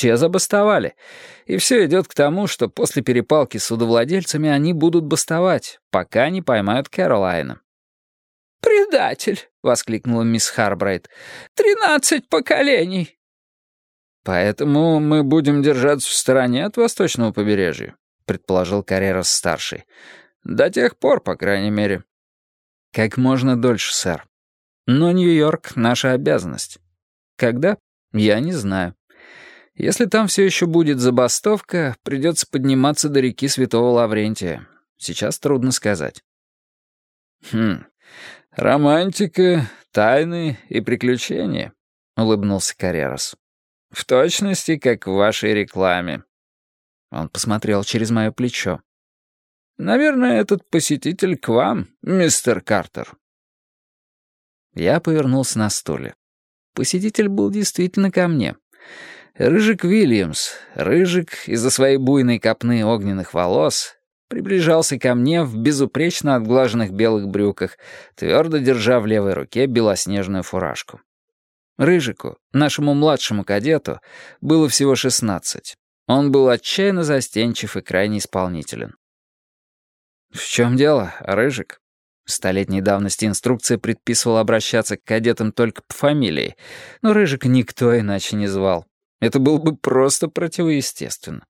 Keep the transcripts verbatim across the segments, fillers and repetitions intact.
Те забастовали. И все идет к тому, что после перепалки с судовладельцами они будут бастовать, пока не поймают Кэролайна. «Предатель!» — воскликнула мисс Харбрайт. «Тринадцать поколений!» «Поэтому мы будем держаться в стороне от восточного побережья», — предположил Каррерас-старший. «До тех пор, по крайней мере». «Как можно дольше, сэр. Но Нью-Йорк — наша обязанность. Когда? Я не знаю. Если там все еще будет забастовка, придется подниматься до реки Святого Лаврентия. Сейчас трудно сказать». «Хм, романтика, тайны и приключения», — улыбнулся Каррерас. «В точности, как в вашей рекламе». Он посмотрел через мое плечо. «Наверное, этот посетитель к вам, мистер Картер». Я повернулся на стуле. Посетитель был действительно ко мне. Рыжик Уильямс, Рыжик из-за своей буйной копны огненных волос, приближался ко мне в безупречно отглаженных белых брюках, твердо держа в левой руке белоснежную фуражку. Рыжику, нашему младшему кадету, было всего шестнадцать. Он был отчаянно застенчив и крайне исполнителен. «В чем дело, Рыжик?» Столетней давности инструкция предписывала обращаться к кадетам только по фамилии, но Рыжика никто иначе не звал. Это было бы просто противоестественно.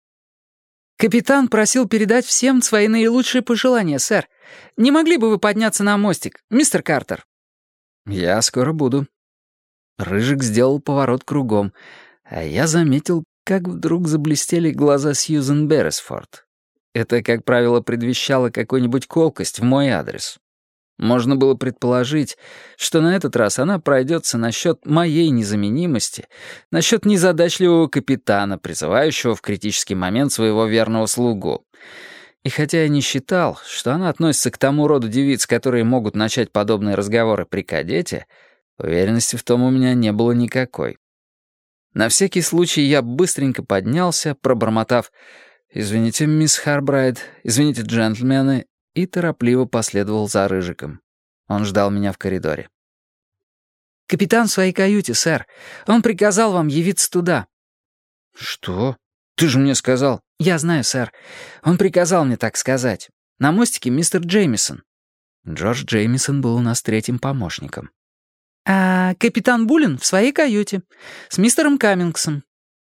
«Капитан просил передать всем свои наилучшие пожелания, сэр. Не могли бы вы подняться на мостик, мистер Картер?» «Я скоро буду». Рыжик сделал поворот кругом, а я заметил, как вдруг заблестели глаза Сьюзен Берресфорд. Это, как правило, предвещало какую-нибудь колкость в мой адрес. Можно было предположить, что на этот раз она пройдется насчет моей незаменимости, насчет незадачливого капитана, призывающего в критический момент своего верного слугу. И хотя я не считал, что она относится к тому роду девиц, которые могут начать подобные разговоры при кадете, уверенности в том у меня не было никакой. На всякий случай я быстренько поднялся, пробормотав «Извините, мисс Харбрайт, извините, джентльмены», и торопливо последовал за Рыжиком. Он ждал меня в коридоре. «Капитан в своей каюте, сэр. Он приказал вам явиться туда». «Что? Ты же мне сказал...» «Я знаю, сэр. Он приказал мне так сказать. На мостике мистер Джеймисон». Джордж Джеймисон был у нас третьим помощником. «А капитан Буллин в своей каюте. С мистером Каммингсом».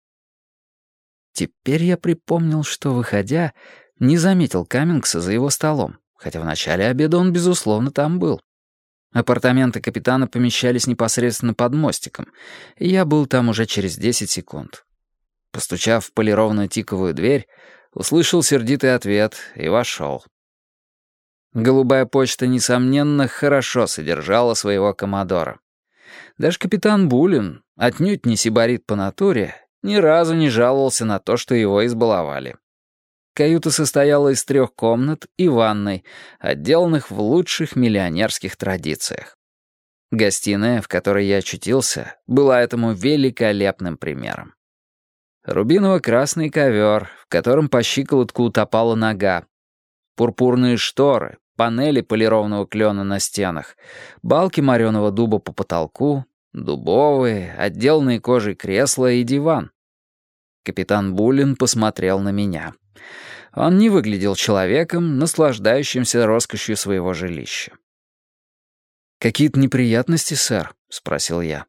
Теперь я припомнил, что, выходя, не заметил Каммингса за его столом, хотя в начале обеда он, безусловно, там был. Апартаменты капитана помещались непосредственно под мостиком, и я был там уже через десять секунд. Постучав в полированную тиковую дверь, услышал сердитый ответ и вошел. Голубая почта, несомненно, хорошо содержала своего коммодора. Даже капитан Буллин, отнюдь не сибарит по натуре, ни разу не жаловался на то, что его избаловали. Каюта состояла из трех комнат и ванной, отделанных в лучших миллионерских традициях. Гостиная, в которой я очутился, была этому великолепным примером. Рубиново-красный ковер, в котором по щиколотку утопала нога, пурпурные шторы, панели полированного клена на стенах, балки мореного дуба по потолку, дубовые, отделанные кожей кресла и диван. Капитан Буллин посмотрел на меня. Он не выглядел человеком, наслаждающимся роскошью своего жилища. «Какие-то неприятности, сэр?» — спросил я.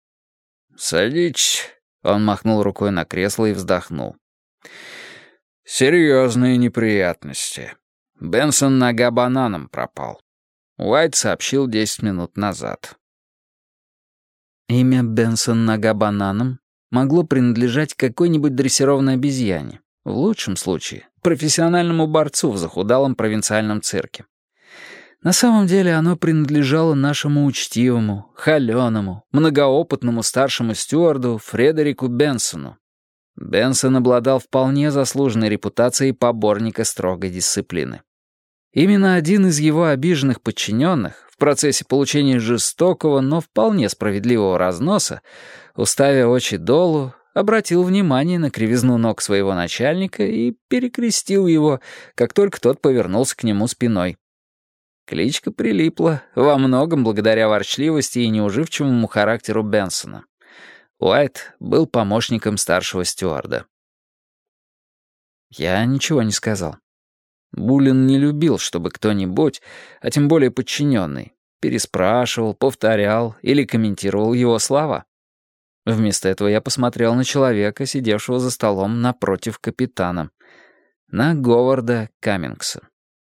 «Садитесь», — он махнул рукой на кресло и вздохнул. «Серьезные неприятности. Бенсон нога бананом пропал. Уайт сообщил десять минут назад». Имя Бенсон нога бананом могло принадлежать какой-нибудь дрессированной обезьяне, в лучшем случае профессиональному борцу в захудалом провинциальном цирке. На самом деле оно принадлежало нашему учтивому, холеному, многоопытному старшему стюарду Фредерику Бенсону. Бенсон обладал вполне заслуженной репутацией поборника строгой дисциплины. Именно один из его обиженных подчиненных в процессе получения жестокого, но вполне справедливого разноса, уставя очи долу, обратил внимание на кривизну ног своего начальника и перекрестил его, как только тот повернулся к нему спиной. Кличка прилипла во многом благодаря ворчливости и неуживчивому характеру Бенсона. Уайт был помощником старшего стюарда. Я ничего не сказал. Буллин не любил, чтобы кто-нибудь, а тем более подчиненный, переспрашивал, повторял или комментировал его слова. Вместо этого я посмотрел на человека, сидевшего за столом напротив капитана, на Говарда Каммингса.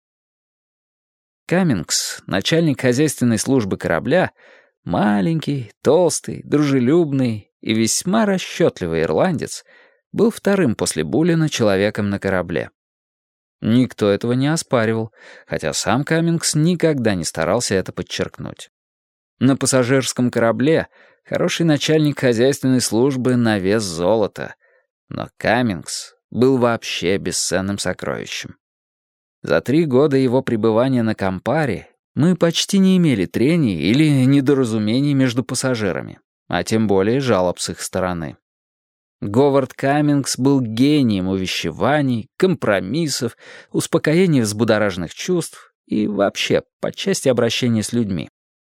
Каммингс, начальник хозяйственной службы корабля, маленький, толстый, дружелюбный и весьма расчетливый ирландец, был вторым после Буллина человеком на корабле. Никто этого не оспаривал, хотя сам Каммингс никогда не старался это подчеркнуть. На пассажирском корабле хороший начальник хозяйственной службы на вес золота, но Каммингс был вообще бесценным сокровищем. За три года его пребывания на Кампаре мы почти не имели трений или недоразумений между пассажирами, а тем более жалоб с их стороны. Говард Каммингс был гением увещеваний, компромиссов, успокоения взбудораженных чувств и вообще по части обращения с людьми.